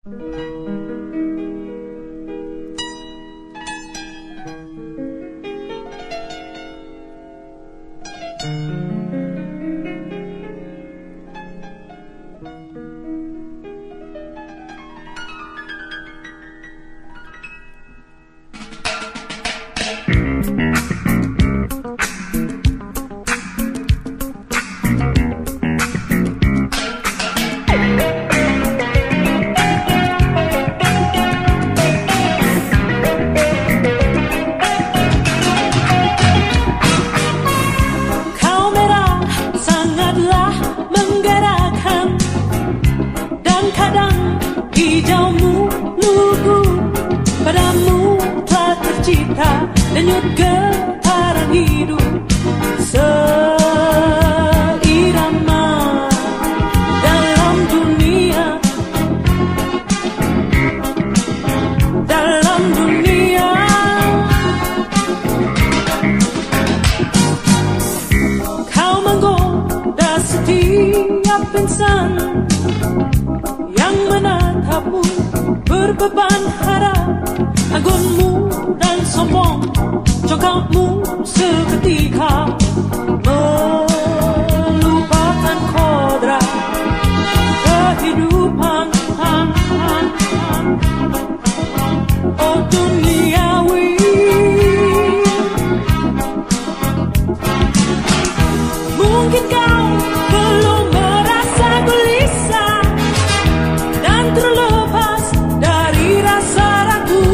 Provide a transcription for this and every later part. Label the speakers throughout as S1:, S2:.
S1: Hijaumu lugu, padamu telah tercipta denyut getaran hidup seirama dalam dunia, dalam dunia. Kau menggoda setiap insan yang menatapmu, berbeban harap, anggunmu dan sombong, congkakmu seketika melupakan kodrat kehidupan. Oh duniawi, mungkin kau belum merasa gelisah dan terlepas dari rasa ragu,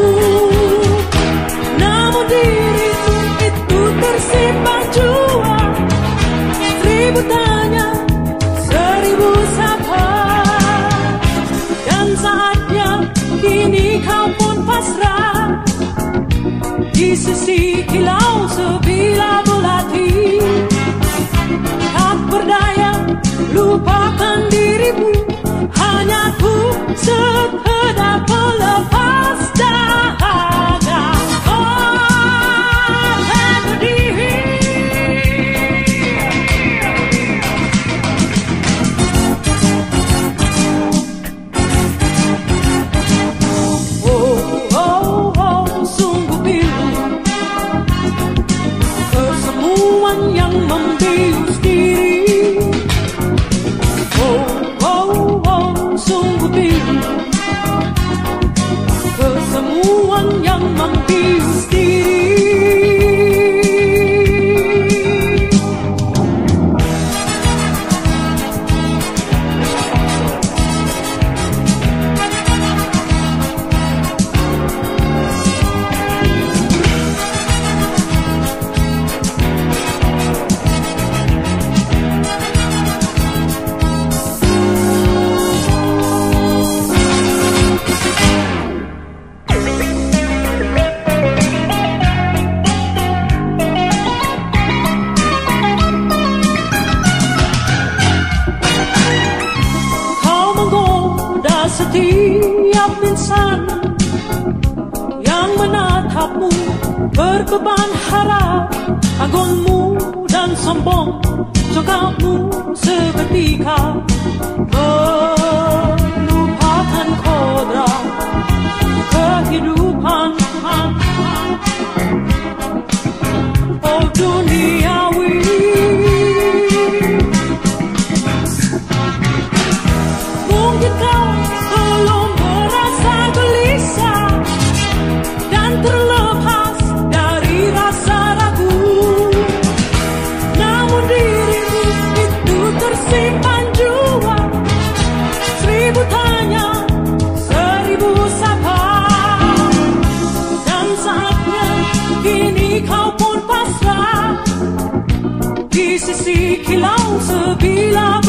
S1: namun dirimu itu tersimpan jua. Seribu tanya, seribu sapa, dan saatnya kini kau pun pasrah di sisi kilau sebilah belati. Tak berdaya, lupakan dirimu, hanya ku sekedar pelepas dahaga. Oh, tak berdiri. Oh, sungguh pilu kesemuan yang membius diri. Sungguh biru kesemuan yang membius diri. Setiap insan yang menatapmu, berbeban harap, anggunmu dan sombong, congkakmu seketika melupakan kodrat kehidupan. Oh duniawi, mungkin kau belum merasa gelisah dan terlepas dari rasa ragu, namun dirimu itu tersimpan jua. Seribu tanya, seribu sapa, dan saatnya kini kau pun pasrah di sisi kilau sebilah